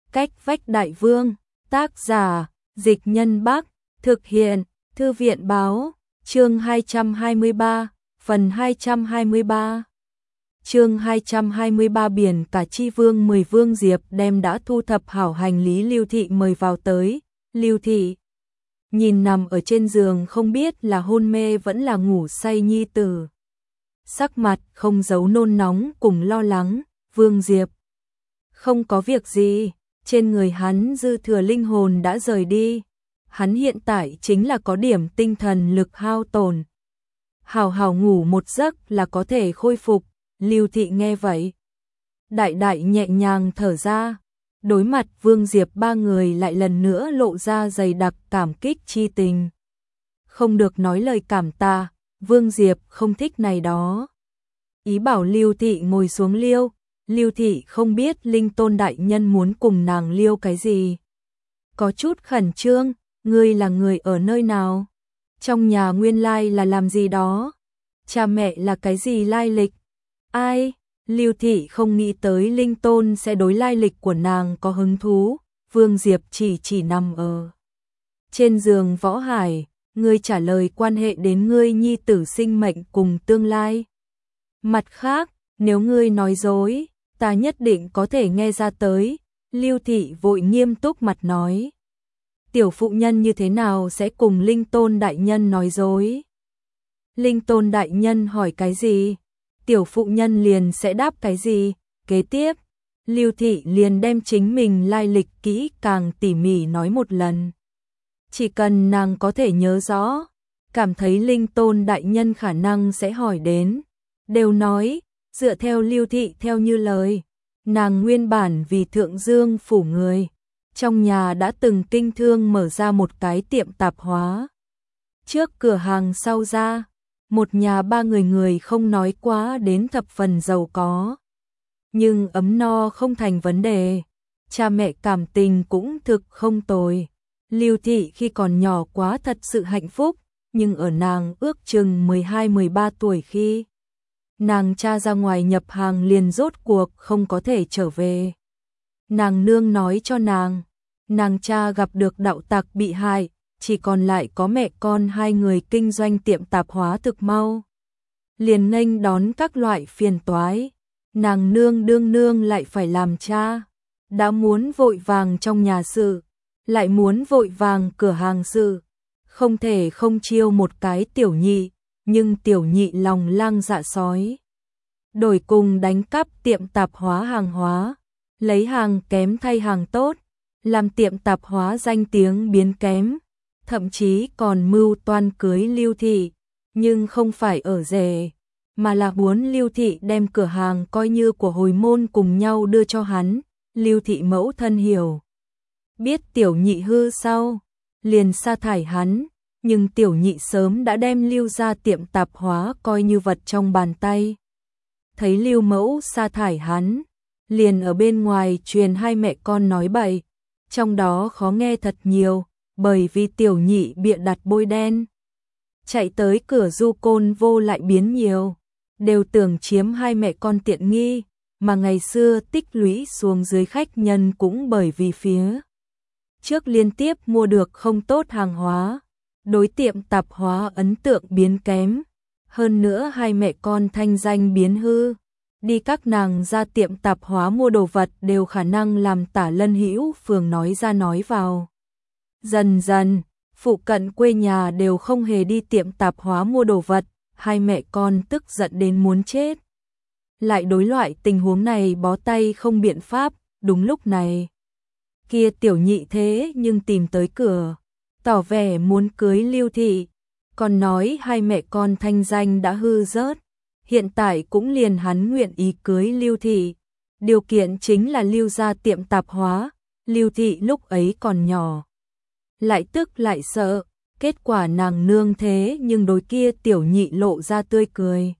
Cách vách đại vương, tác giả, Dịch Nhân Bắc, thực hiện, Thư viện báo, chương 223, phần 223. Chương 223 biển cả chi vương 10 Vương Diệp đem đã thu thập hảo hành lý Lưu Thị mời vào tới. Lưu Thị nhìn nằm ở trên giường không biết là hôn mê vẫn là ngủ say nhi tử. Sắc mặt không giấu nôn nóng cùng lo lắng. Vương Diệp không có việc gì, trên người hắn dư thừa linh hồn đã rời đi. Hắn hiện tại chính là có điểm tinh thần lực hao tổn. Hào hào ngủ một giấc là có thể khôi phục. Lưu Thị nghe vậy, đại đại nhẹ nhàng thở ra. Đối mặt Vương Diệp ba người lại lần nữa lộ ra dày đặc cảm kích chi tình. Không được nói lời cảm tạ, Vương Diệp không thích này đó. Ý bảo Lưu Thị ngồi xuống liêu. Lưu Thị không biết Linh Tôn đại nhân muốn cùng nàng liêu cái gì. Có chút khẩn trương, ngươi là người ở nơi nào? Trong nhà nguyên lai là làm gì đó? Cha mẹ là cái gì lai lịch? Ai? Lưu Thị không nghĩ tới Linh Tôn sẽ đối lai lịch của nàng có hứng thú. Vương Diệp chỉ nằm ở trên giường Võ Hải, ngươi trả lời quan hệ đến ngươi nhi tử sinh mệnh cùng tương lai. Mặt khác, nếu ngươi nói dối, ta nhất định có thể nghe ra tới. Lưu Thị vội nghiêm túc mặt nói. Tiểu phụ nhân như thế nào sẽ cùng Linh Tôn đại nhân nói dối? Linh Tôn đại nhân hỏi cái gì? Tiểu phụ nhân liền sẽ đáp cái gì? Kế tiếp, Lưu Thị liền đem chính mình lai lịch kỹ càng tỉ mỉ nói một lần. Chỉ cần nàng có thể nhớ rõ, cảm thấy Linh Tôn đại nhân khả năng sẽ hỏi đến, đều nói, dựa theo Lưu Thị theo như lời, nàng nguyên bản vì Thượng Dương phủ người, trong nhà đã từng kinh thương mở ra một cái tiệm tạp hóa. Trước cửa hàng sau ra, một nhà ba người không nói quá đến thập phần giàu có. Nhưng ấm no không thành vấn đề, cha mẹ cảm tình cũng thực không tồi. Lưu Thị khi còn nhỏ quá thật sự hạnh phúc, nhưng ở nàng ước chừng 12-13 tuổi khi nàng cha ra ngoài nhập hàng liền rốt cuộc không có thể trở về. Nàng nương nói cho nàng cha gặp được đạo tặc bị hại, chỉ còn lại có mẹ con hai người kinh doanh tiệm tạp hóa thực mau. Liền nghênh đón các loại phiền toái, nàng đương nương lại phải làm cha, đã muốn vội vàng trong nhà sự, lại muốn vội vàng cửa hàng sự, không thể không chiêu một cái tiểu nhị, nhưng tiểu nhị lòng lang dạ sói. Đổi cùng đánh cắp tiệm tạp hóa hàng hóa, lấy hàng kém thay hàng tốt, làm tiệm tạp hóa danh tiếng biến kém, thậm chí còn mưu toan cưới Lưu Thị, nhưng không phải ở rể, mà là muốn Lưu Thị đem cửa hàng coi như của hồi môn cùng nhau đưa cho hắn. Lưu Thị mẫu thân hiểu biết tiểu nhị hư sau, liền sa thải hắn, nhưng tiểu nhị sớm đã đem Lưu ra tiệm tạp hóa coi như vật trong bàn tay. Thấy Lưu mẫu sa thải hắn, liền ở bên ngoài truyền hai mẹ con nói bậy, trong đó khó nghe thật nhiều, bởi vì tiểu nhị bịa đặt bôi đen. Chạy tới cửa du côn vô lại biến nhiều, đều tưởng chiếm hai mẹ con tiện nghi, mà ngày xưa tích lũy xuống dưới khách nhân cũng bởi vì phía trước liên tiếp mua được không tốt hàng hóa, đối tiệm tạp hóa ấn tượng biến kém, hơn nữa hai mẹ con thanh danh biến hư, đi các nàng ra tiệm tạp hóa mua đồ vật đều khả năng làm tả lân hữu phường nói ra nói vào. Dần dần, phụ cận quê nhà đều không hề đi tiệm tạp hóa mua đồ vật, hai mẹ con tức giận đến muốn chết. Lại đối loại tình huống này bó tay không biện pháp, đúng lúc này. Kia tiểu nhị thế nhưng tìm tới cửa, tỏ vẻ muốn cưới Lưu Thị, còn nói hai mẹ con thanh danh đã hư rớt, hiện tại cũng liền hắn nguyện ý cưới Lưu Thị. Điều kiện chính là Lưu ra tiệm tạp hóa, Lưu Thị lúc ấy còn nhỏ. Lại tức lại sợ, kết quả nàng nương thế nhưng đối kia tiểu nhị lộ ra tươi cười.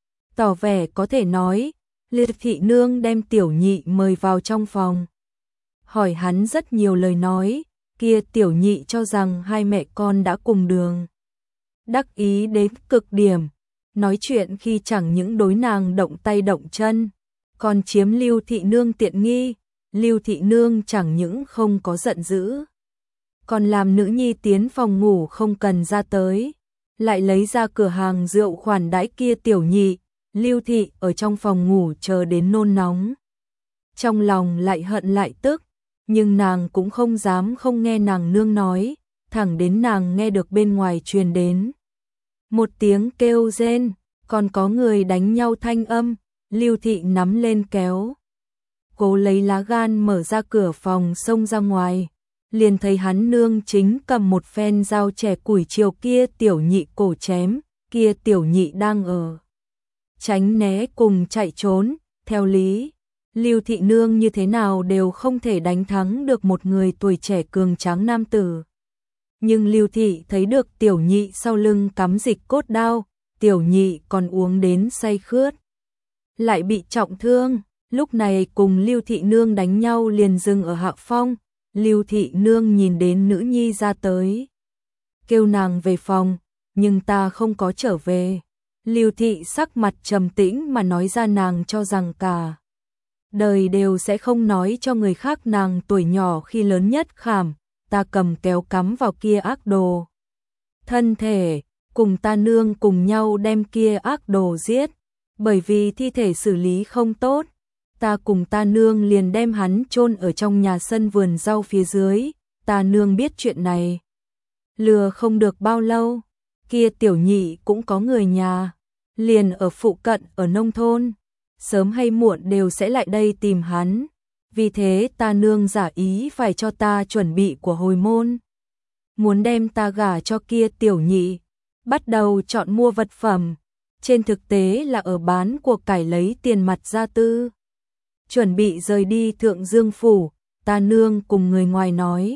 Tỏ vẻ có thể nói, Lưu Thị nương đem tiểu nhị mời vào trong phòng. Hỏi hắn rất nhiều lời nói, kia tiểu nhị cho rằng hai mẹ con đã cùng đường. Đắc ý đến cực điểm, nói chuyện khi chẳng những đối nàng động tay động chân, còn chiếm Lưu Thị nương tiện nghi, Lưu Thị Nương chẳng những không có giận dữ, còn làm nữ nhi tiến phòng ngủ không cần ra tới, lại lấy ra cửa hàng rượu khoản đãi kia tiểu nhị. Lưu Thị ở trong phòng ngủ chờ đến nôn nóng. Trong lòng lại hận lại tức, nhưng nàng cũng không dám không nghe nàng nương nói, thẳng đến nàng nghe được bên ngoài truyền đến một tiếng kêu rên, còn có người đánh nhau thanh âm. Lưu Thị nắm lên kéo, cố lấy lá gan mở ra cửa phòng xông ra ngoài, liền thấy hắn nương chính cầm một phen dao chẻ củi chiều kia tiểu nhị cổ chém, kia tiểu nhị đang ở tránh né cùng chạy trốn. Theo lý, Lưu Thị Nương như thế nào đều không thể đánh thắng được một người tuổi trẻ cường tráng nam tử. Nhưng Lưu Thị thấy được tiểu nhị sau lưng cắm dịch cốt đao, tiểu nhị còn uống đến say khướt, lại bị trọng thương, lúc này cùng Lưu Thị Nương đánh nhau liền dừng ở hạ phong. Lưu Thị Nương nhìn đến nữ nhi ra tới, kêu nàng về phòng, nhưng ta không có trở về. Lưu Thị sắc mặt trầm tĩnh mà nói ra nàng cho rằng cả đời đều sẽ không nói cho người khác nàng tuổi nhỏ khi lớn nhất khảm, ta cầm kéo cắm vào kia ác đồ thân thể, cùng ta nương cùng nhau đem kia ác đồ giết, bởi vì thi thể xử lý không tốt, ta cùng ta nương liền đem hắn chôn ở trong nhà sân vườn rau phía dưới. Ta nương biết chuyện này, lừa không được bao lâu, kia tiểu nhị cũng có người nhà, liền ở phụ cận ở nông thôn, sớm hay muộn đều sẽ lại đây tìm hắn. Vì thế ta nương giả ý phải cho ta chuẩn bị của hồi môn, muốn đem ta gả cho kia tiểu nhị, bắt đầu chọn mua vật phẩm, trên thực tế là ở bán của cải lấy tiền mặt gia tư. Chuẩn bị rời đi Thượng Dương Phủ, ta nương cùng người ngoài nói,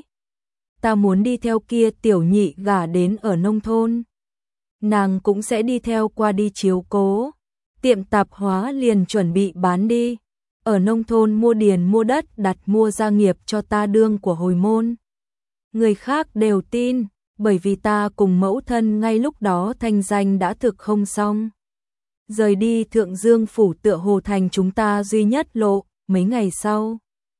ta muốn đi theo kia tiểu nhị gả đến ở nông thôn, nàng cũng sẽ đi theo qua đi chiếu cố, tiệm tạp hóa liền chuẩn bị bán đi, ở nông thôn mua điền mua đất đặt mua gia nghiệp cho ta đương của hồi môn. Người khác đều tin, bởi vì ta cùng mẫu thân ngay lúc đó thanh danh đã thực không xong. Rời đi Thượng Dương Phủ tựa hồ thành chúng ta duy nhất lộ. Mấy ngày sau,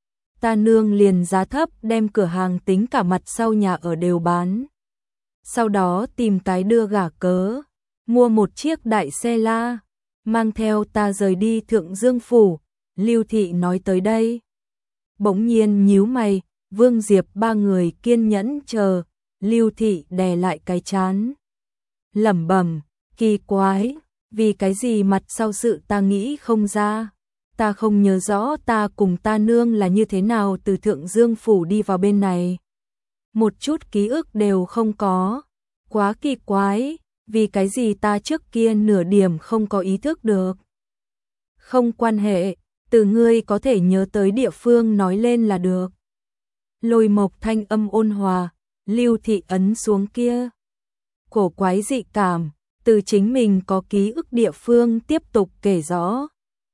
ta nương liền giá thấp đem cửa hàng tính cả mặt sau nhà ở đều bán. Sau đó tìm cái đưa gả cớ, mua một chiếc đại xe la, mang theo ta rời đi Thượng Dương Phủ. Lưu Thị nói tới đây, bỗng nhiên nhíu mày. Vương Diệp ba người kiên nhẫn chờ, Lưu Thị đè lại cái trán, lẩm bẩm, kỳ quái, vì cái gì mặt sau sự ta nghĩ không ra. Ta không nhớ rõ ta cùng ta nương là như thế nào từ Thượng Dương Phủ đi vào bên này. Một chút ký ức đều không có. Quá kỳ quái, vì cái gì ta trước kia nửa điểm không có ý thức được. Không quan hệ, từ ngươi có thể nhớ tới địa phương nói lên là được. Lôi Mộc thanh âm ôn hòa, Lưu Thị ấn xuống kia cổ quái dị cảm, từ chính mình có ký ức địa phương tiếp tục kể rõ.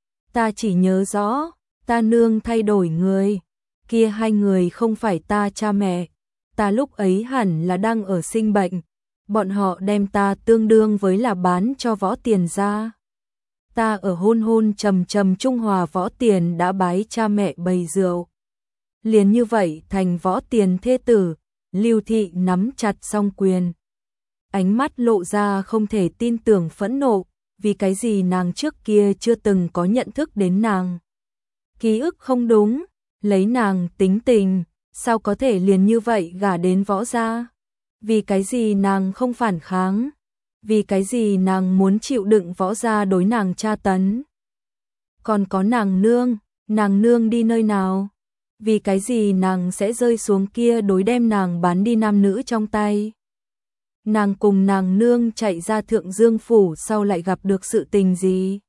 Ta chỉ nhớ rõ, ta nương thay đổi người, kia hai người không phải ta cha mẹ, ta lúc ấy hẳn là đang ở sinh bệnh, bọn họ đem ta tương đương với là bán cho Võ Tiền ra. Ta ở hôn hôn trầm trầm Trung Hòa Võ Tiền đã bái cha mẹ bày rượu. Liền như vậy thành Võ Tiền thê tử. Lưu Thị nắm chặt song quyền, ánh mắt lộ ra không thể tin tưởng phẫn nộ, vì cái gì nàng trước kia chưa từng có nhận thức đến nàng. Ký ức không đúng, lấy nàng tính tình, sao có thể liền như vậy gả đến Võ gia? Vì cái gì nàng không phản kháng? Vì cái gì nàng muốn chịu đựng Võ gia đối nàng tra tấn? Còn có nàng nương đi nơi nào? Vì cái gì nàng sẽ rơi xuống kia đối đem nàng bán đi nam nữ trong tay? Nàng cùng nàng nương chạy ra Thượng Dương Phủ sau lại gặp được sự tình gì?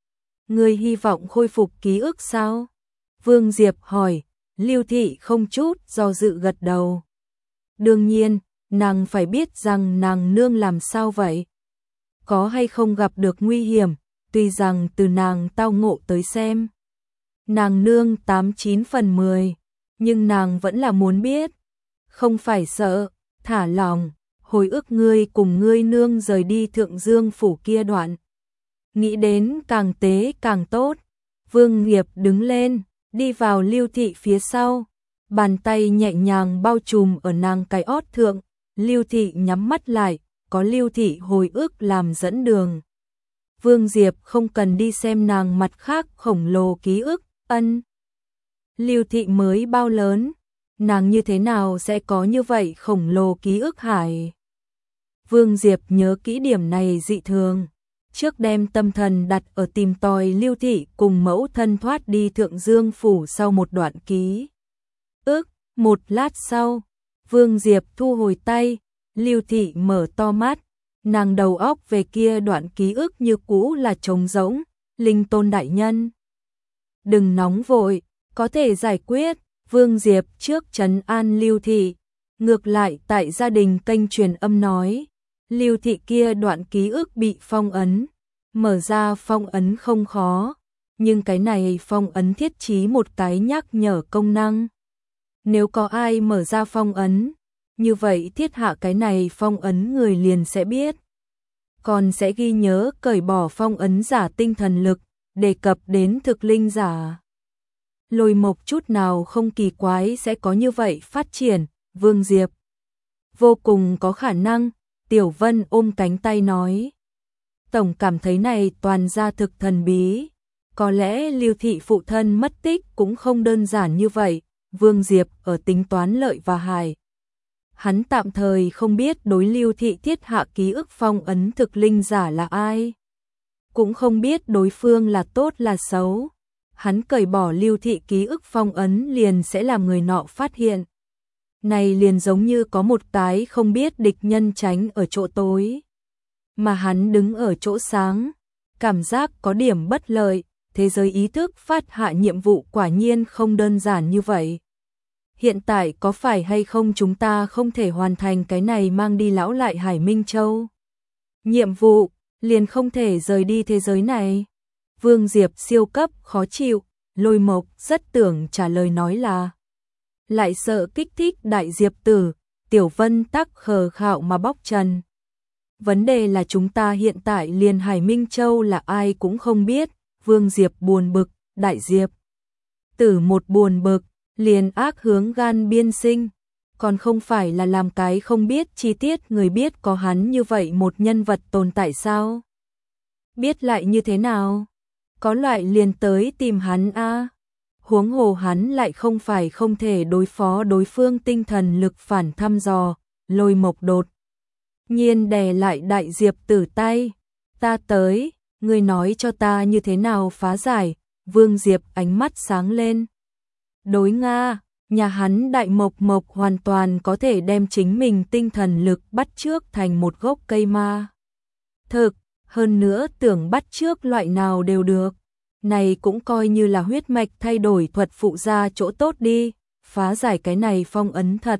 Ngươi hy vọng khôi phục ký ức sao? Vương Diệp hỏi. Lưu Thị không chút do dự gật đầu. Đương nhiên, nàng phải biết rằng nàng nương làm sao vậy? Có hay không gặp được nguy hiểm, tuy rằng từ nàng tao ngộ tới xem, nàng nương 89 phần 10, nhưng nàng vẫn là muốn biết. Không phải sợ, thả lòng, hồi ức ngươi cùng ngươi nương rời đi Thượng Dương Phủ kia đoạn. Nghĩ đến càng tế càng tốt. Vương Nghiệp đứng lên, đi vào Lưu Thị phía sau, bàn tay nhẹ nhàng bao trùm ở nàng cái ót thượng, Lưu Thị nhắm mắt lại, có Lưu Thị hồi ức làm dẫn đường. Vương Diệp không cần đi xem nàng mặt khác khổng lồ ký ức, Lưu Thị mới bao lớn, nàng như thế nào sẽ có như vậy khổng lồ ký ức hải. Vương Diệp nhớ kỹ điểm này dị thường, trước đem tâm thần đặt ở tìm tòi Lưu Thị cùng mẫu thân thoát đi Thượng Dương Phủ sau một đoạn ký ức. Một lát sau, Vương Diệp thu hồi tay, Lưu Thị mở to mắt, nàng đầu óc về kia đoạn ký ức như cũ là trống rỗng. Linh Tôn đại nhân, đừng nóng vội, có thể giải quyết. Vương Diệp trước trấn an Lưu Thị, ngược lại tại gia đình kênh truyền âm nói, Lưu Thị kia đoạn ký ức bị phong ấn, mở ra phong ấn không khó, nhưng cái này phong ấn thiết trí một cái nhắc nhở công năng. Nếu có ai mở ra phong ấn, như vậy thiết hạ cái này phong ấn người liền sẽ biết, còn sẽ ghi nhớ cởi bỏ phong ấn giả tinh thần lực, đề cập đến thực linh giả. Lôi Mộc chút nào không kỳ quái sẽ có như vậy phát triển. Vương Diệp vô cùng có khả năng. Tiểu Vân ôm cánh tay nói, tổng cảm thấy này toàn ra thực thần bí, có lẽ Lưu Thị phụ thân mất tích cũng không đơn giản như vậy. Vương Diệp ở tính toán lợi và hại. Hắn tạm thời không biết đối Lưu Thị thiết hạ ký ức phong ấn thực linh giả là ai, cũng không biết đối phương là tốt là xấu. Hắn cởi bỏ Lưu Thị ký ức phong ấn liền sẽ làm người nọ phát hiện. Này liền giống như có một cái không biết địch nhân tránh ở chỗ tối, mà hắn đứng ở chỗ sáng, cảm giác có điểm bất lợi. Thế giới ý thức phát hạ nhiệm vụ quả nhiên không đơn giản như vậy. Hiện tại có phải hay không chúng ta không thể hoàn thành cái này mang đi lão lại Hải Minh Châu nhiệm vụ, liền không thể rời đi thế giới này? Vương Diệp siêu cấp khó chịu. Lôi Mộc rất tưởng trả lời nói là, lại sợ kích thích đại Diệp tử. Tiểu Vân tắc khờ khạo mà bóc trần. Vấn đề là chúng ta hiện tại liền Hải Minh Châu là ai cũng không biết. Vương Diệp buồn bực, đại Diệp tử một buồn bực, liền ác hướng gan biên sinh, còn không phải là làm cái không biết chi tiết người biết có hắn như vậy một nhân vật tồn tại sao? Biết lại như thế nào? Có loại liền tới tìm hắn a. Huống hồ hắn lại không phải không thể đối phó đối phương tinh thần lực phản thăm dò. Lôi Mộc đột nhiên đè lại đại Diệp tử tay, ta tới, ngươi nói cho ta như thế nào phá giải. Vương Diệp ánh mắt sáng lên. Đối Nga, nhà hắn đại Mộc Mộc hoàn toàn có thể đem chính mình tinh thần lực bắt chước thành một gốc cây ma thực, hơn nữa tưởng bắt chước loại nào đều được. Này cũng coi như là huyết mạch thay đổi thuật phụ ra chỗ tốt đi. Phá giải cái này phong ấn thật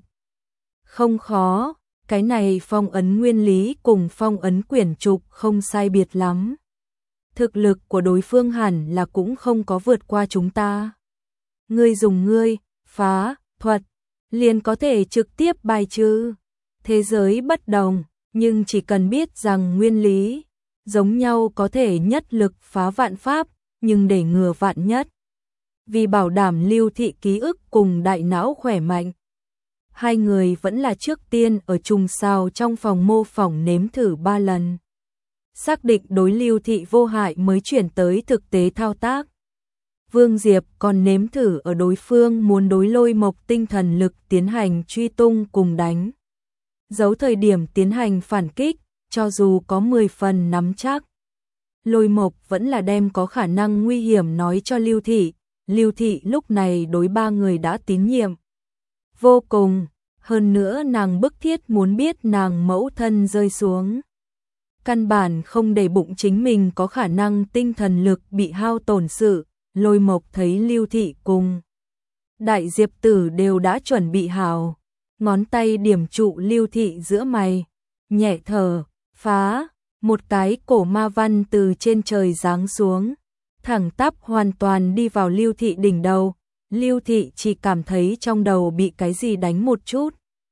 không khó, cái này phong ấn nguyên lý cùng phong ấn quyển trục không sai biệt lắm. Thực lực của đối phương hẳn là cũng không có vượt qua chúng ta. Ngươi dùng ngươi phá thuật liền có thể trực tiếp bài trừ. Thế giới bất đồng, nhưng chỉ cần biết rằng nguyên lý giống nhau có thể nhất lực phá vạn pháp, nhưng để ngừa vạn nhất. Vì bảo đảm Lưu Thị ký ức cùng đại não khỏe mạnh, hai người vẫn là trước tiên ở trùng sao trong phòng mô phỏng nếm thử 3 lần. Xác định đối Lưu Thị vô hại mới chuyển tới thực tế thao tác. Vương Diệp còn nếm thử ở đối phương muốn đối Lôi Mộc tinh thần lực tiến hành truy tung cùng đánh dấu thời điểm tiến hành phản kích, cho dù có 10 phần nắm chắc. Lôi Mộc vẫn là đem có khả năng nguy hiểm nói cho Lưu Thị. Lưu Thị lúc này đối 3 người đã tín nhiệm vô cùng, hơn nữa nàng bức thiết muốn biết nàng mẫu thân rơi xuống. Căn bản không để bụng chính mình có khả năng tinh thần lực bị hao tổn sự. Lôi Mộc thấy Lưu Thị cùng đại Diệp tử đều đã chuẩn bị hào, ngón tay điểm trụ Lưu Thị giữa mày, nhẹ thở, phá, một cái cổ ma văn từ trên trời giáng xuống, thẳng tắp hoàn toàn đi vào Lưu Thị đỉnh đầu. Lưu Thị chỉ cảm thấy trong đầu bị cái gì đánh một chút.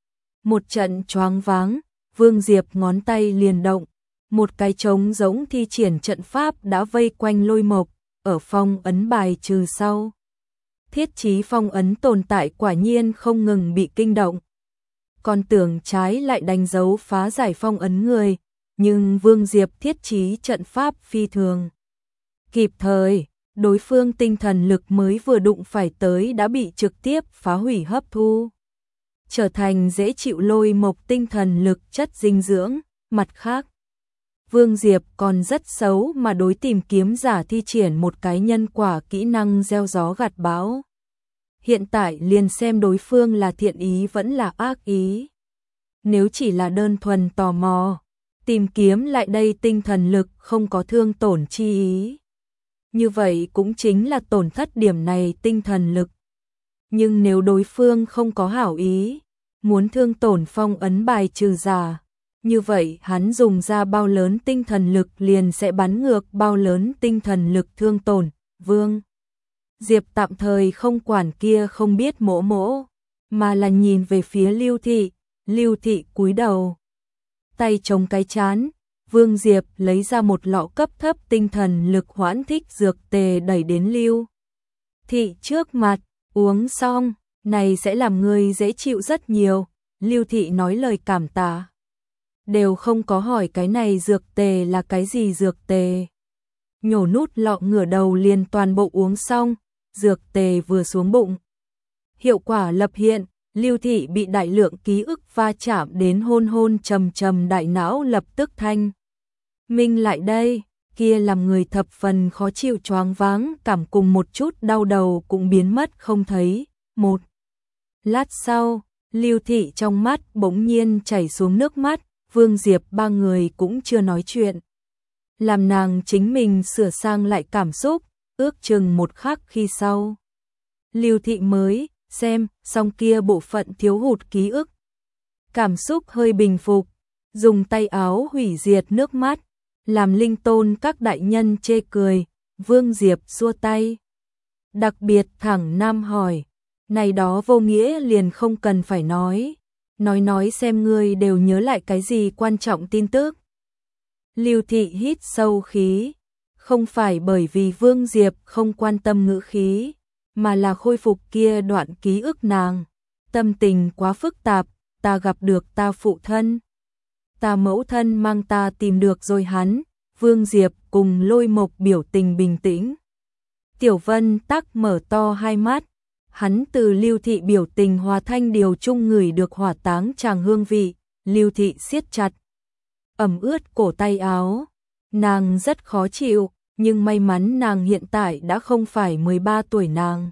Một trận choáng váng, Vương Diệp ngón tay liền động, một cái trống giống thi triển trận pháp đã vây quanh Lôi Mộc, ở phong ấn bài trừ sau. Thiết chí phong ấn tồn tại quả nhiên không ngừng bị kinh động. Còn tưởng trái lại đánh dấu phá giải phong ấn người, nhưng Vương Diệp thiết chí trận pháp phi thường. Kịp thời, đối phương tinh thần lực mới vừa đụng phải tới đã bị trực tiếp phá hủy hấp thu, trở thành dễ chịu lôi mộc tinh thần lực chất dinh dưỡng. Mặt khác, Vương Diệp còn rất xấu mà đối tìm kiếm giả thi triển một cái nhân quả kỹ năng gieo gió gặt bão. Hiện tại liền xem đối phương là thiện ý vẫn là ác ý. Nếu chỉ là đơn thuần tò mò, tìm kiếm lại đây tinh thần lực không có thương tổn chi ý, như vậy cũng chính là tổn thất điểm này tinh thần lực. Nhưng nếu đối phương không có hảo ý, muốn thương tổn phong ấn bài trừ giả, như vậy hắn dùng ra bao lớn tinh thần lực liền sẽ bắn ngược bao lớn tinh thần lực thương tổn. Vương Diệp tạm thời không quản kia không biết mỗ mỗ, mà là nhìn về phía Lưu Thị. Lưu Thị cúi đầu, tay chống cái chán. Vương Diệp lấy ra một lọ cấp thấp tinh thần lực hoãn thích dược tề đẩy đến Lưu Thị trước mặt. Uống xong, này sẽ làm ngươi dễ chịu rất nhiều. Lưu Thị nói lời cảm tạ, đều không có hỏi cái này dược tề là cái gì dược tề. Nhổ nút lọ ngửa đầu liền toàn bộ uống xong, dược tề vừa xuống bụng, hiệu quả lập hiện. Lưu Thị bị đại lượng ký ức va chạm đến hôn hôn trầm trầm, đại não lập tức thanh minh lại đây, kia làm người thập phần khó chịu choáng váng cảm cùng một chút đau đầu cũng biến mất không thấy. Một lát sau, Lưu Thị trong mắt bỗng nhiên chảy xuống nước mắt. Vương Diệp ba người cũng chưa nói chuyện, làm nàng chính mình sửa sang lại cảm xúc. Ước chừng một khắc khi sau, Lưu Thị mới xem xong kia bộ phận thiếu hụt ký ức, cảm xúc hơi bình phục, dùng tay áo hủy diệt nước mắt, làm linh tôn các đại nhân chê cười. Vương Diệp xua tay, đặc biệt thẳng nam hỏi, này đó vô nghĩa liền không cần phải nói xem ngươi đều nhớ lại cái gì quan trọng tin tức. Lưu Thị hít sâu khí, không phải bởi vì Vương Diệp không quan tâm ngữ khí, mà là khôi phục kia đoạn ký ức nàng. Tâm tình quá phức tạp, ta gặp được ta phụ thân, ta mẫu thân mang ta tìm được rồi hắn. Vương Diệp cùng Lôi Mộc biểu tình bình tĩnh. Tiểu Vân tắc mở to hai mắt, hắn từ Lưu Thị biểu tình hòa thanh điều chung ngửi được hỏa táng tràng hương vị. Lưu Thị siết chặt ẩm ướt cổ tay áo, nàng rất khó chịu, nhưng may mắn nàng hiện tại đã không phải 13 tuổi nàng.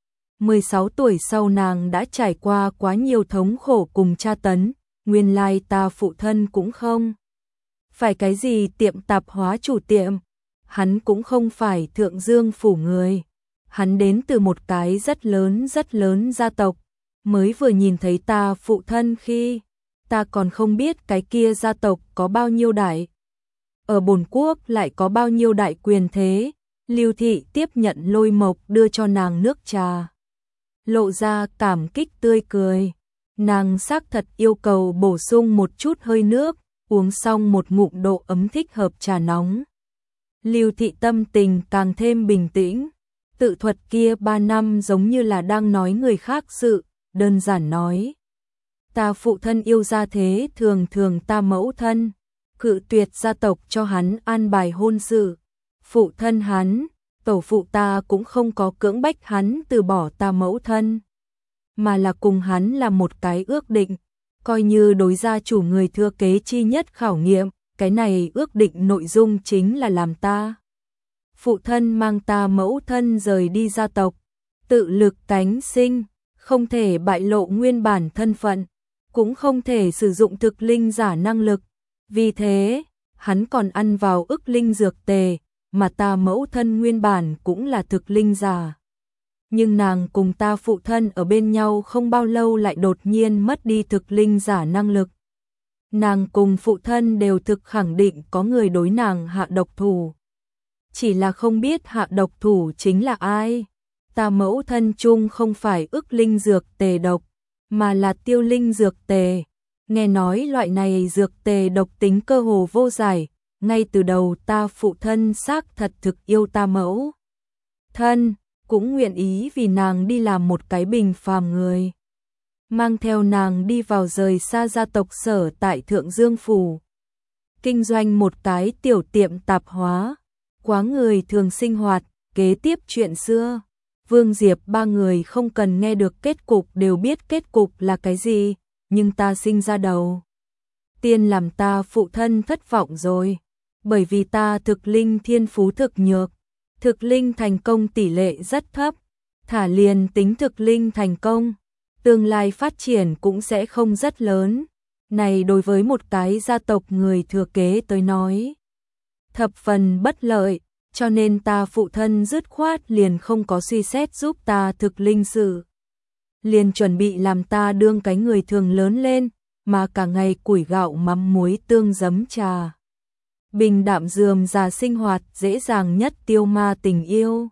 16 tuổi sau nàng đã trải qua quá nhiều thống khổ cùng tra tấn, nguyên lai ta phụ thân cũng không phải cái gì tiệm tạp hóa chủ tiệm, hắn cũng không phải Thượng Dương phủ người, hắn đến từ một cái rất lớn gia tộc. Mới vừa nhìn thấy ta phụ thân khi, ta còn không biết cái kia gia tộc có bao nhiêu đại, ở bổn quốc lại có bao nhiêu đại quyền thế. Lưu Thị tiếp nhận Lôi Mộc đưa cho nàng nước trà, lộ ra cảm kích tươi cười. Nàng xác thật yêu cầu bổ sung một chút hơi nước, uống xong một ngụm độ ấm thích hợp trà nóng. Lưu Thị tâm tình càng thêm bình tĩnh, tự thuật kia 3 năm giống như là đang nói người khác sự, đơn giản nói. Ta phụ thân yêu gia thế thường ta mẫu thân, cự tuyệt gia tộc cho hắn an bài hôn sự. Phụ thân hắn, tổ phụ ta cũng không có cưỡng bách hắn từ bỏ ta mẫu thân, mà là cùng hắn làm một cái ước định, coi như đối gia chủ người thừa kế chi nhất khảo nghiệm. Cái này ước định nội dung chính là làm ta phụ thân mang ta mẫu thân rời đi gia tộc, tự lực cánh sinh, không thể bại lộ nguyên bản thân phận, cũng không thể sử dụng thực linh giả năng lực. Vì thế, hắn còn ăn vào ức linh dược tề, mà ta mẫu thân nguyên bản cũng là thực linh giả. Nhưng nàng cùng ta phụ thân ở bên nhau không bao lâu lại đột nhiên mất đi thực linh giả năng lực. Nàng cùng phụ thân đều thực khẳng định có người đối nàng hạ độc thủ. Chỉ là không biết hạ độc thủ chính là ai. Ta mẫu thân chung không phải ức linh dược tề độc, mà là tiêu linh dược tề. Nghe nói loại này dược tề độc tính cơ hồ vô giải, ngay từ đầu ta phụ thân xác thật thực yêu ta mẫu thân, cũng nguyện ý vì nàng đi làm một cái bình phàm người. Mang theo nàng đi vào rời xa gia tộc sở tại Thượng Dương Phủ. Kinh doanh một cái tiểu tiệm tạp hóa, quá người thường sinh hoạt, kế tiếp chuyện xưa. Vương Diệp ba người không cần nghe được kết cục đều biết kết cục là cái gì, nhưng ta sinh ra đầu tiên làm ta phụ thân thất vọng rồi, bởi vì ta thực linh thiên phú thực nhược, thực linh thành công tỷ lệ rất thấp, thả liền tính thực linh thành công, tương lai phát triển cũng sẽ không rất lớn. Này đối với một cái gia tộc người thừa kế tới nói, thập phần bất lợi, cho nên ta phụ thân dứt khoát liền không có suy xét giúp ta thực linh sự. Liền chuẩn bị làm ta đương cái người thường lớn lên, mà cả ngày củi gạo mắm muối tương giấm trà. Bình đạm rườm rà sinh hoạt dễ dàng nhất tiêu ma tình yêu.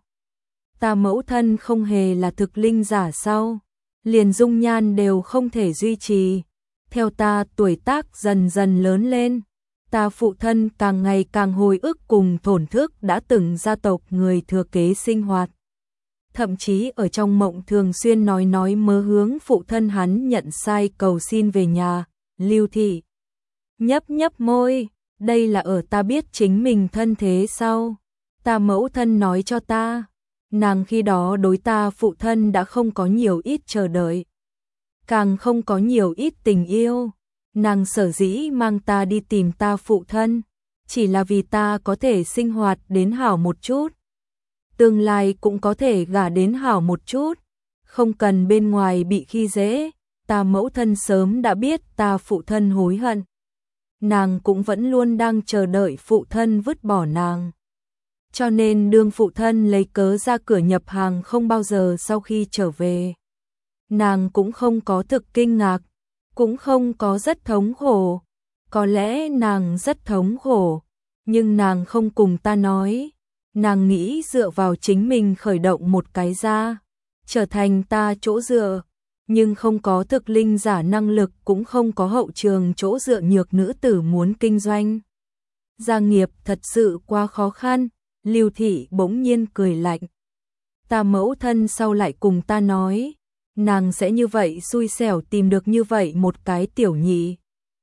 Ta mẫu thân không hề là thực linh giả sao, liền dung nhan đều không thể duy trì. Theo ta tuổi tác dần dần lớn lên, ta phụ thân càng ngày càng hồi ức cùng thổn thức đã từng gia tộc người thừa kế sinh hoạt. Thậm chí ở trong mộng thường xuyên nói mơ hướng phụ thân hắn nhận sai cầu xin về nhà. Lưu Thị nhấp nhấp môi, đây là ở ta biết chính mình thân thế sau. Ta mẫu thân nói cho ta, nàng khi đó đối ta phụ thân đã không có nhiều ít chờ đợi, càng không có nhiều ít tình yêu. Nàng sở dĩ mang ta đi tìm ta phụ thân, chỉ là vì ta có thể sinh hoạt đến hảo một chút, tương lai cũng có thể gả đến hảo một chút, không cần bên ngoài bị khi dễ. Ta mẫu thân sớm đã biết ta phụ thân hối hận, nàng cũng vẫn luôn đang chờ đợi phụ thân vứt bỏ nàng. Cho nên đương phụ thân lấy cớ ra cửa nhập hàng không bao giờ sau khi trở về, nàng cũng không có thực kinh ngạc, cũng không có rất thống khổ. Có lẽ nàng rất thống khổ, nhưng nàng không cùng ta nói. Nàng nghĩ dựa vào chính mình khởi động một cái gia, trở thành ta chỗ dựa, nhưng không có thực linh giả năng lực, cũng không có hậu trường chỗ dựa, nhược nữ tử muốn kinh doanh gia nghiệp thật sự quá khó khăn. Lưu Thị bỗng nhiên cười lạnh. Ta mẫu thân sau lại cùng ta nói, nàng sẽ như vậy xui xẻo tìm được như vậy một cái tiểu nhị,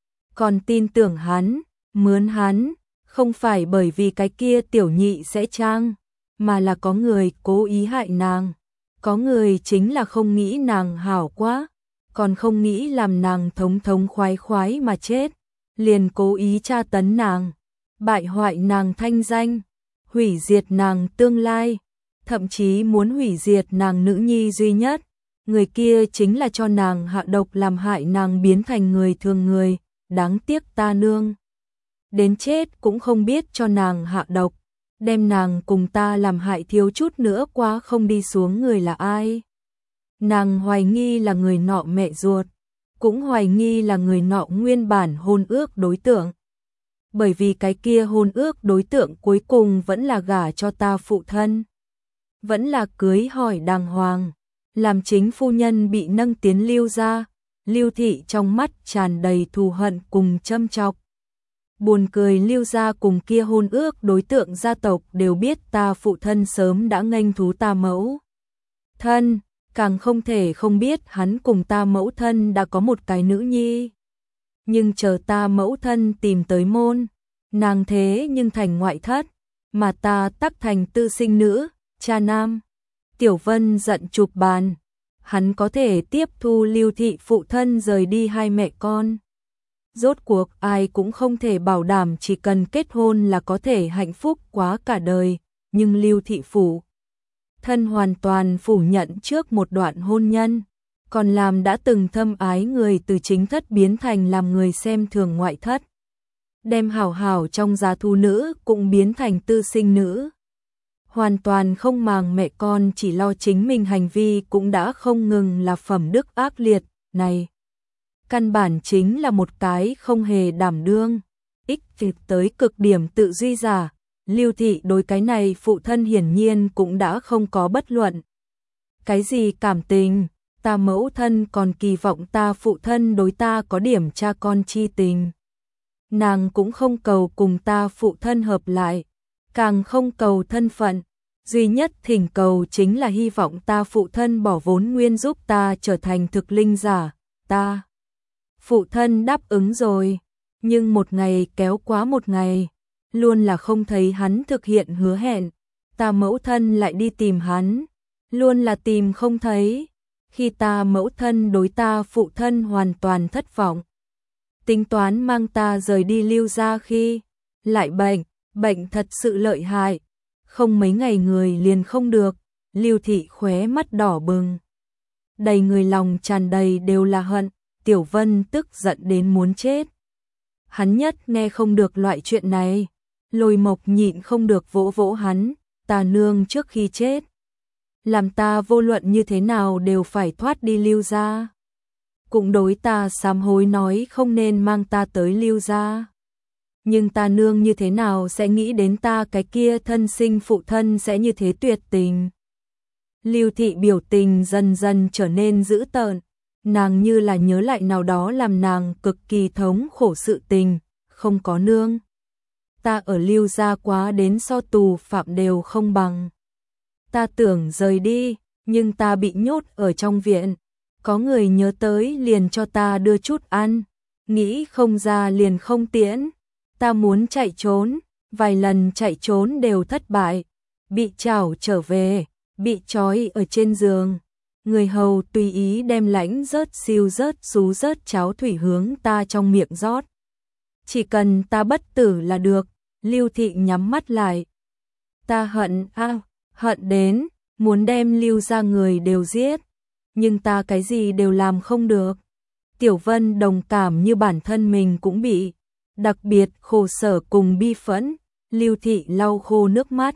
còn tin tưởng hắn, mướn hắn, không phải bởi vì cái kia tiểu nhị sẽ trang, mà là có người cố ý hại nàng. Có người chính là không nghĩ nàng hảo quá, còn không nghĩ làm nàng thống khoái khoái mà chết, liền cố ý tra tấn nàng, bại hoại nàng thanh danh, hủy diệt nàng tương lai, thậm chí muốn hủy diệt nàng nữ nhi duy nhất. Người kia chính là cho nàng hạ độc làm hại nàng biến thành người thường người. Đáng tiếc ta nương đến chết cũng không biết cho nàng hạ độc, đem nàng cùng ta làm hại thiếu chút nữa quá không đi xuống người là ai. Nàng hoài nghi là người nọ mẹ ruột, cũng hoài nghi là người nọ nguyên bản hôn ước đối tượng. Bởi vì cái kia hôn ước đối tượng cuối cùng vẫn là gả cho ta phụ thân, vẫn là cưới hỏi đàng hoàng, làm chính phu nhân bị nâng tiến Lưu gia. Lưu Thị trong mắt tràn đầy thù hận cùng châm chọc. Buồn cười, Lưu gia cùng kia hôn ước đối tượng gia tộc đều biết ta phụ thân sớm đã nghênh thú ta mẫu thân, càng không thể không biết hắn cùng ta mẫu thân đã có một cái nữ nhi. Nhưng chờ ta mẫu thân tìm tới môn, nàng thế nhưng thành ngoại thất, mà ta tắc thành tư sinh nữ, cha nam. Tiểu Vân giận chụp bàn, hắn có thể tiếp thu Lưu Thị phụ thân rời đi hai mẹ con. Rốt cuộc ai cũng không thể bảo đảm chỉ cần kết hôn là có thể hạnh phúc quá cả đời, nhưng Lưu Thị phụ thân hoàn toàn phủ nhận trước một đoạn hôn nhân, còn làm đã từng thâm ái người từ chính thất biến thành làm người xem thường ngoại thất, đem hảo hảo trong gia thu nữ cũng biến thành tư sinh nữ. Hoàn toàn không màng mẹ con, chỉ lo chính mình, hành vi cũng đã không ngừng là phẩm đức ác liệt. Này căn bản chính là một cái không hề đảm đương, ích kỷ tới cực điểm tự duy giả. Lưu Thị đối cái này phụ thân hiển nhiên cũng đã không có bất luận cái gì cảm tình. Ta mẫu thân còn kỳ vọng ta phụ thân đối ta có điểm cha con chi tình. Nàng cũng không cầu cùng ta phụ thân hợp lại, càng không cầu thân phận. Duy nhất thỉnh cầu chính là hy vọng ta phụ thân bỏ vốn nguyên giúp ta trở thành thực linh giả. Ta phụ thân đáp ứng rồi, nhưng một ngày kéo quá một ngày, luôn là không thấy hắn thực hiện hứa hẹn. Ta mẫu thân lại đi tìm hắn, luôn là tìm không thấy. Khi ta mẫu thân đối ta phụ thân hoàn toàn thất vọng, tính toán mang ta rời đi Lưu gia khi lại bệnh thật sự lợi hại, không mấy ngày người liền không được. Lưu Thị khóe mắt đỏ bừng, đầy người lòng tràn đầy đều là hận. Tiểu Vân tức giận đến muốn chết. Hắn nhất nghe không được loại chuyện này, Lôi Mộc nhịn không được vỗ vỗ hắn, ta nương trước khi chết, làm ta vô luận như thế nào đều phải thoát đi Lưu gia. Cũng đối ta sám hối nói không nên mang ta tới Lưu gia. Nhưng ta nương như thế nào sẽ nghĩ đến ta cái kia thân sinh phụ thân sẽ như thế tuyệt tình. Lưu Thị biểu tình dần dần trở nên dữ tợn, nàng như là nhớ lại nào đó làm nàng cực kỳ thống khổ sự tình. Không có nương, ta ở Lưu gia quá đến so tù phạm đều không bằng. Ta tưởng rời đi, nhưng ta bị nhốt ở trong viện. Có người nhớ tới liền cho ta đưa chút ăn, nghĩ không ra liền không tiễn. Ta muốn chạy trốn, vài lần chạy trốn đều thất bại, bị trảo trở về, bị trói ở trên giường. Người hầu tùy ý đem lãnh rớt xiêu rớt xú rớt cháo thủy hướng ta trong miệng rót. Chỉ cần ta bất tử là được. Lưu Thị nhắm mắt lại. Ta hận đến, muốn đem Lưu gia người đều giết. Nhưng ta cái gì đều làm không được. Tiểu Vân đồng cảm như bản thân mình cũng bị đặc biệt khổ sở cùng bi phẫn. Lưu Thị lau khô nước mắt.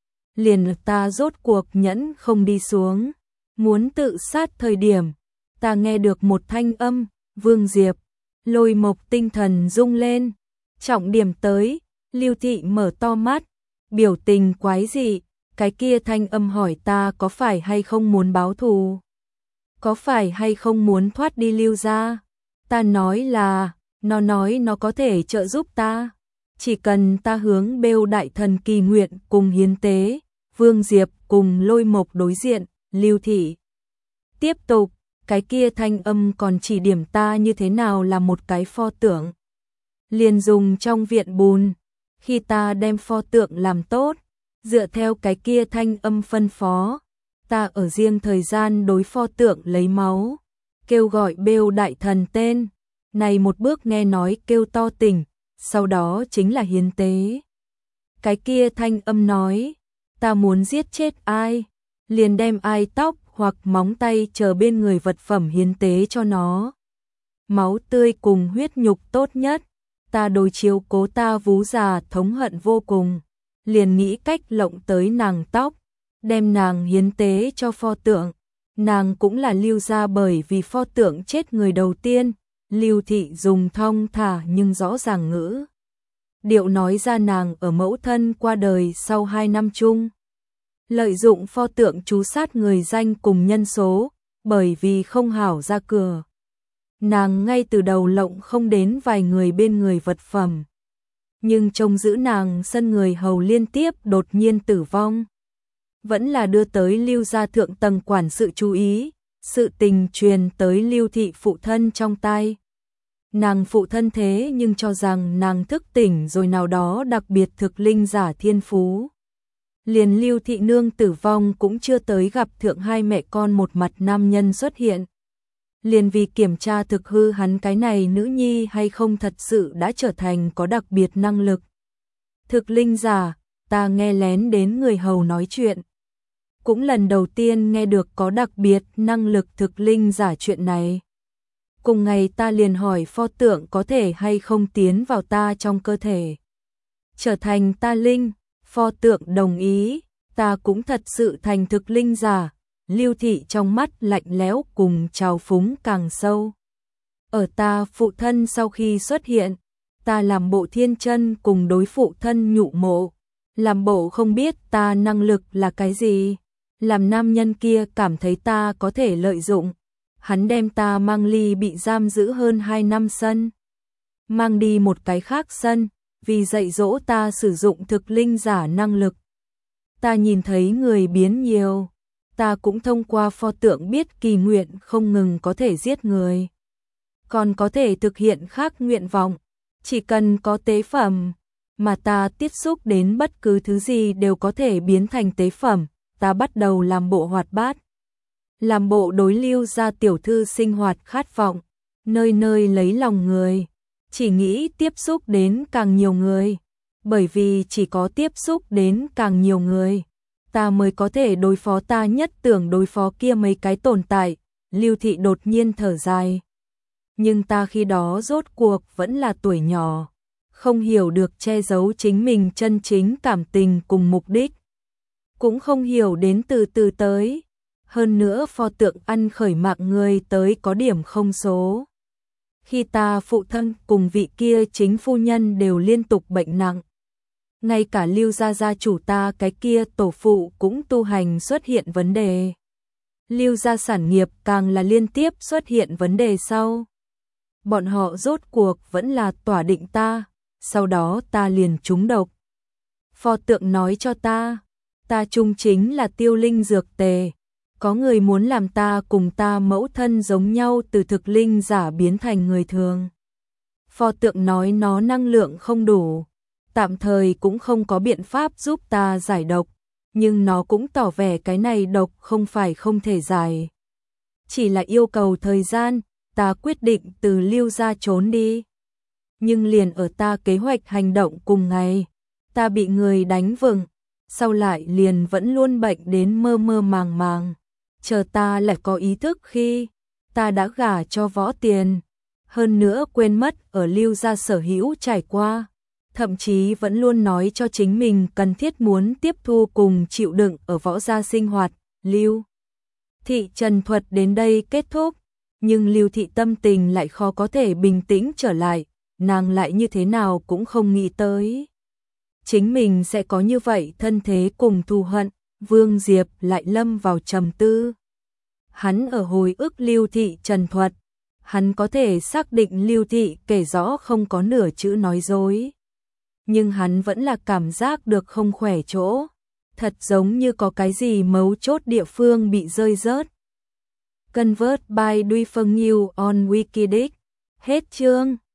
Liền ta rốt cuộc nhẫn không đi xuống, muốn tự sát thời điểm, ta nghe được một thanh âm, Vương Diệp. Lôi Mộc tinh thần rung lên, trọng điểm tới. Lưu Thị mở to mắt, biểu tình quái dị. Cái kia thanh âm hỏi ta có phải hay không muốn báo thù, có phải hay không muốn thoát đi Lưu gia. Ta nói là, nó nói nó có thể trợ giúp ta, chỉ cần ta hướng Bêu đại thần kỳ nguyện cùng hiến tế. Vương Diệp cùng Lôi Mộc đối diện. Lưu Thị tiếp tục, cái kia thanh âm còn chỉ điểm ta như thế nào là một cái pho tượng, liền dùng trong viện bùn. Khi ta đem pho tượng làm tốt, dựa theo cái kia thanh âm phân phó, ta ở riêng thời gian đối pho tượng lấy máu, kêu gọi Bêu đại thần tên. Này một bước nghe nói kêu to tỉnh, sau đó chính là hiến tế. Cái kia thanh âm nói, ta muốn giết chết ai, liền đem ai tóc hoặc móng tay chờ bên người vật phẩm hiến tế cho nó. Máu tươi cùng huyết nhục tốt nhất. Ta đối chiếu cố ta vú già thống hận vô cùng, liền nghĩ cách lộng tới nàng tóc, đem nàng hiến tế cho pho tượng. Nàng cũng là Lưu gia bởi vì pho tượng chết người đầu tiên. Lưu Thị dùng thong thả nhưng rõ ràng ngữ điệu nói ra nàng ở mẫu thân qua đời sau 2 năm chung, lợi dụng pho tượng chú sát người danh cùng nhân số, bởi vì không hảo ra cửa. Nàng ngay từ đầu lộng không đến vài người bên người vật phẩm, nhưng trông giữ nàng sân người hầu liên tiếp đột nhiên tử vong, vẫn là đưa tới Lưu gia thượng tầng quản sự chú ý. Sự tình truyền tới Lưu Thị phụ thân trong tay. Nàng phụ thân thế nhưng cho rằng nàng thức tỉnh rồi nào đó đặc biệt thực linh giả thiên phú. Liền Lưu Thị nương tử vong cũng chưa tới gặp thượng hai mẹ con một mặt nam nhân xuất hiện. Liền vì kiểm tra thực hư hắn cái này nữ nhi hay không thật sự đã trở thành có đặc biệt năng lực thực linh giả. Ta nghe lén đến người hầu nói chuyện, cũng lần đầu tiên nghe được có đặc biệt năng lực thực linh giả chuyện này. Cùng ngày ta liền hỏi pho tượng có thể hay không tiến vào ta trong cơ thể, trở thành ta linh. Pho tượng đồng ý, ta cũng thật sự thành thực linh giả. Lưu Thị trong mắt lạnh lẽo cùng trào phúng càng sâu. Ở ta phụ thân sau khi xuất hiện, ta làm bộ thiên chân cùng đối phụ thân nhụ mộ, làm bộ không biết ta năng lực là cái gì, làm nam nhân kia cảm thấy ta có thể lợi dụng. Hắn đem ta mang ly bị giam giữ hơn 2 năm sân, mang đi một cái khác sân, vì dạy dỗ ta sử dụng thực linh giả năng lực. ta nhìn thấy người biến nhiều. Ta cũng thông qua pho tượng biết kỳ nguyện không ngừng có thể giết người, còn có thể thực hiện khác nguyện vọng, chỉ cần có tế phẩm, mà ta tiếp xúc đến bất cứ thứ gì đều có thể biến thành tế phẩm. Ta bắt đầu làm bộ hoạt bát, làm bộ đối Lưu gia tiểu thư sinh hoạt khát vọng, nơi nơi lấy lòng người, chỉ nghĩ tiếp xúc đến càng nhiều người, bởi vì chỉ có tiếp xúc đến càng nhiều người, ta mới có thể đối phó. Ta nhất tưởng đối phó kia mấy cái tồn tại. Lưu Thị đột nhiên thở dài. Nhưng ta khi đó rốt cuộc vẫn là tuổi nhỏ, không hiểu được che giấu chính mình chân chính cảm tình cùng mục đích, cũng không hiểu đến từ từ tới. Hơn nữa pho tượng ăn khởi mạng người tới có điểm không số. Khi ta phụ thân cùng vị kia chính phu nhân đều liên tục bệnh nặng, ngay cả Lưu gia gia chủ ta cái kia tổ phụ cũng tu hành xuất hiện vấn đề. Lưu gia sản nghiệp càng là liên tiếp xuất hiện vấn đề sau. Bọn họ rốt cuộc vẫn là tỏa định ta, sau đó ta liền trúng độc. Pho tượng nói cho ta trung chính là tiêu linh dược tề. Có người muốn làm ta cùng ta mẫu thân giống nhau, từ thực linh giả biến thành người thường. Pho tượng nói nó năng lượng không đủ, tạm thời cũng không có biện pháp giúp ta giải độc, nhưng nó cũng tỏ vẻ cái này độc không phải không thể giải, chỉ là yêu cầu thời gian. Ta quyết định từ Lưu gia trốn đi. Nhưng liền ở ta kế hoạch hành động cùng ngày, ta bị người đánh vừng, sau lại liền vẫn luôn bệnh đến mơ mơ màng màng. Chờ ta lại có ý thức khi ta đã gả cho Võ Tiền, hơn nữa quên mất ở Lưu gia sở hữu trải qua, thậm chí vẫn luôn nói cho chính mình cần thiết muốn tiếp thu cùng chịu đựng ở Võ gia sinh hoạt. Lưu Thị trần thuật đến đây kết thúc, nhưng Lưu Thị tâm tình lại khó có thể bình tĩnh trở lại, nàng lại như thế nào cũng không nghĩ tới chính mình sẽ có như vậy thân thế cùng thù hận. Vương Diệp lại lâm vào trầm tư. Hắn ở hồi ức Lưu Thị trần thuật, hắn có thể xác định Lưu Thị kể rõ không có nửa chữ nói dối, nhưng hắn vẫn là cảm giác được không khỏe chỗ, thật giống như có cái gì mấu chốt địa phương bị rơi rớt. Convert by Duy Phương Nhiêu on Wikidic. Hết chương.